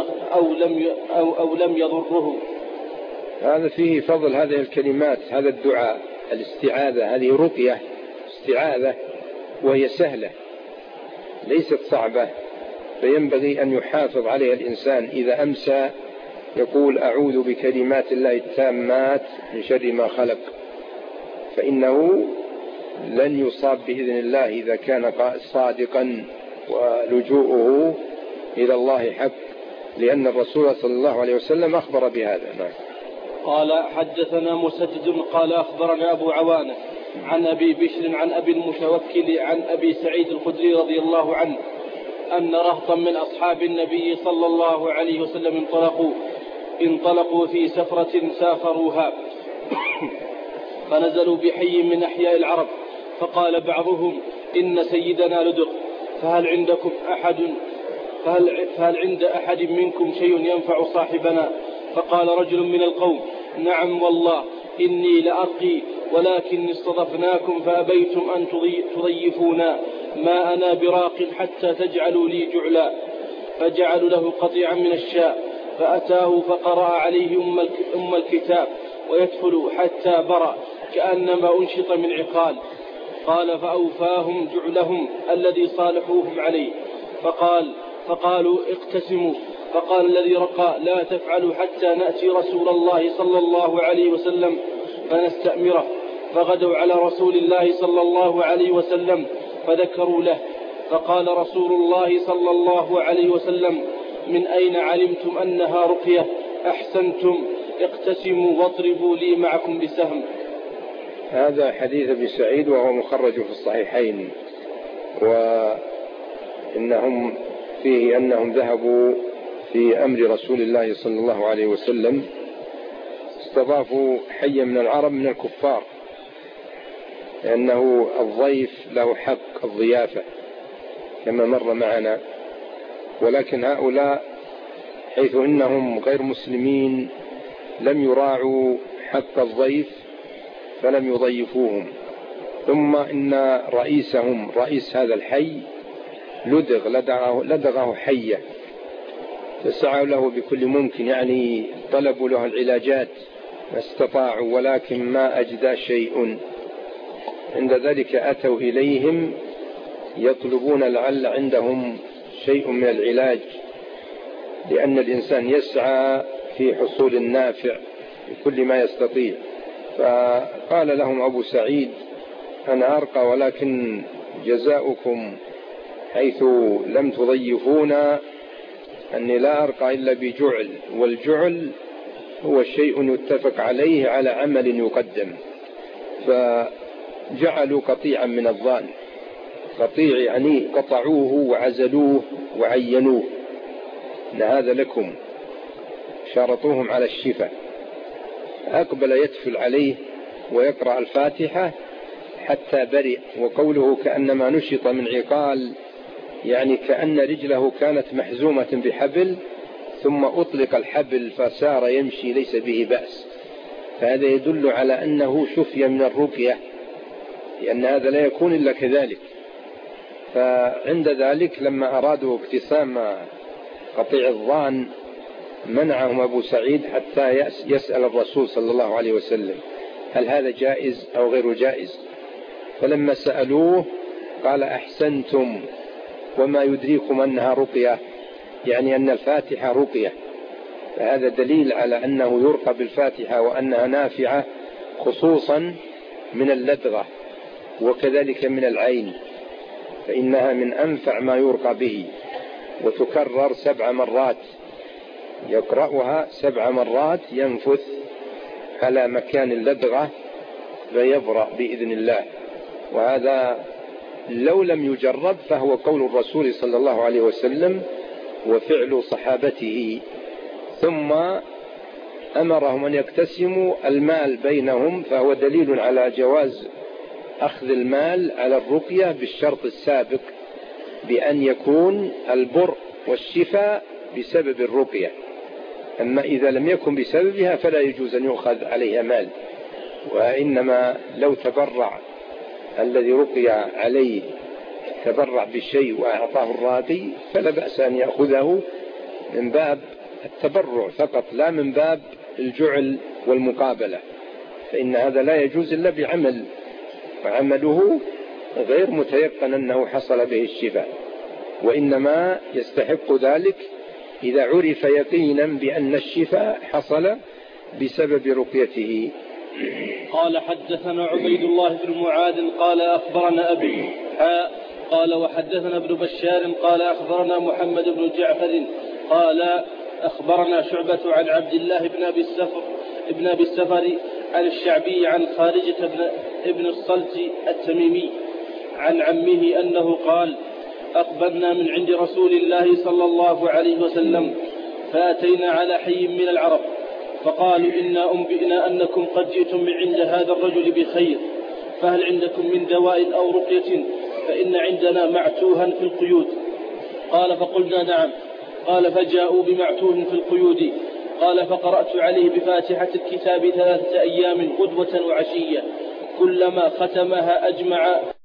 أو لم يضره. هذا فيه فضل هذه الكلمات، هذا الدعاء، الاستعاذة، هذه رقية استعاذة وهي سهلة ليست صعبة، فينبغي أن يحافظ عليها الإنسان إذا أمسى يقول أعوذ بكلمات الله التامات من شر ما خلق، فإنه لن يصاب بإذن الله إذا كان صادقا ولجوءه إلى الله حق، لأن الرسول صلى الله عليه وسلم أخبر بهذا. قال حدثنا مسدد قال أخبرنا أبو عوانة عن أبي بشر عن أبي المتوكل عن أبي سعيد الخدري رضي الله عنه أن رهطا من أصحاب النبي صلى الله عليه وسلم انطلقوا في سفرة سافروها فنزلوا بحي من أحياء العرب، فقال بعضهم: إن سيدنا لدغ، فهل عند أحد منكم شيء ينفع صاحبنا؟ فقال رجل من القوم: نعم والله، إني لأرقي، ولكن استضفناكم فأبيتم أن تضيفونا، ما أنا براق حتى تجعلوا لي جعلا. فجعلوا له قطيعا من الشاء، فأتاه فقرأ عليه أم الكتاب: ويدخل حتى برأ كأنما أنشط من عقال. قال: فأوفاهم جعلهم الذي صالحوهم عليه. فقالوا: اقتسموا. فقال الذي رقى: لا تفعلوا حتى نأتي رسول الله صلى الله عليه وسلم فنستأمره. فغدوا على رسول الله صلى الله عليه وسلم فذكروا له، فقال رسول الله صلى الله عليه وسلم: من أين علمتم أنها رقية؟ أحسنتم، اقتسموا واضربوا لي معكم بسهم. هذا حديث أبي سعيد وهو مخرج في الصحيحين، وإنهم فيه أنهم ذهبوا في أمر رسول الله صلى الله عليه وسلم، استضافوا حيا من العرب من الكفار، لأنه الضيف له حق الضيافة كما مر معنا، ولكن هؤلاء حيث إنهم غير مسلمين لم يراعوا حق الضيف فلم يضيفوهم. ثم إن رئيسهم رئيس هذا الحي لدغه حية، فسعوا له بكل ممكن، يعني طلبوا له العلاجات ما استطاعوا، ولكن ما أجدى شيء. عند ذلك أتوا إليهم يطلبون لعل عندهم شيء من العلاج، لأن الإنسان يسعى في حصول النافع بكل ما يستطيع. فقال لهم أبو سعيد: أنا أرقى، ولكن جزاؤكم حيث لم تضيفونا أني لا أرقى إلا بجعل، والجعل هو شيء يتفق عليه على عمل يقدم. فجعلوا قطيعا من الضان، قطيع يعني قطعوه وعزلوه وعينوه إن هذا لكم، شارطوهم على الشفاء. أقبل يتفل عليه ويقرأ الفاتحة حتى برئ، وقوله كأنما نشط من عقال، يعني كأن رجله كانت محزومة بحبل ثم أطلق الحبل فسار يمشي ليس به بأس، فهذا يدل على أنه شفي من الرقية، لأن هذا لا يكون إلا كذلك. فعند ذلك لما أرادوا اقتسام قطيع الضان منعهم أبو سعيد حتى يسأل الرسول صلى الله عليه وسلم هل هذا جائز أو غير جائز. فلما سألوه قال: أحسنتم، وما يدريكم أنها رقية، يعني أن الفاتحة رقية. فهذا دليل على أنه يرقى بالفاتحة وأنها نافعة، خصوصا من اللدغة وكذلك من العين، فإنها من أنفع ما يرقى به، وتكرر 7 مرات، يقرأها 7 مرات ينفث على مكان اللدغة فيبرأ بإذن الله. وهذا لو لم يجرب فهو قول الرسول صلى الله عليه وسلم وفعل صحابته. ثم أمرهم أن يقتسموا المال بينهم، فهو دليل على جواز أخذ المال على الرقية بالشرط السابق بأن يكون البر والشفاء بسبب الرقية. أما إذا لم يكن بسببها فلا يجوز أن يؤخذ عليها مال، وإنما لو تبرع الذي رقي عليه تبرع بالشيء وأعطاه الراقي فلا بأس أن يأخذه من باب التبرع فقط، لا من باب الجعل والمقابلة، فإن هذا لا يجوز إلا بعمل، وعمله غير متيقن أنه حصل به الشفاء، وإنما يستحق ذلك إذا عرف يقينا بأن الشفاء حصل بسبب رقيته. قال: حدثنا عبيد الله بن معاذ قال: أخبرنا أبي قال: وحدثنا ابن بشار قال: أخبرنا محمد بن جعفر قال: أخبرنا شعبة عن عبد الله بن أبي السفر عن الشعبي عن خارجة ابن الصلت التميمي عن عمه أنه قال: أقبلنا من عند رسول الله صلى الله عليه وسلم فأتينا على حي من العرب، فقالوا إنا أنبئنا أنكم قد جئتم من عند هذا الرجل بخير، فهل عندكم من دواء أو رقية؟ فإن عندنا معتوها في القيود. قال فقلنا نعم. قال فجاءوا بمعتوه في القيود. قال فقرأت عليه بفاتحة الكتاب 3 أيام غدوة وعشية، كلما ختمها أجمع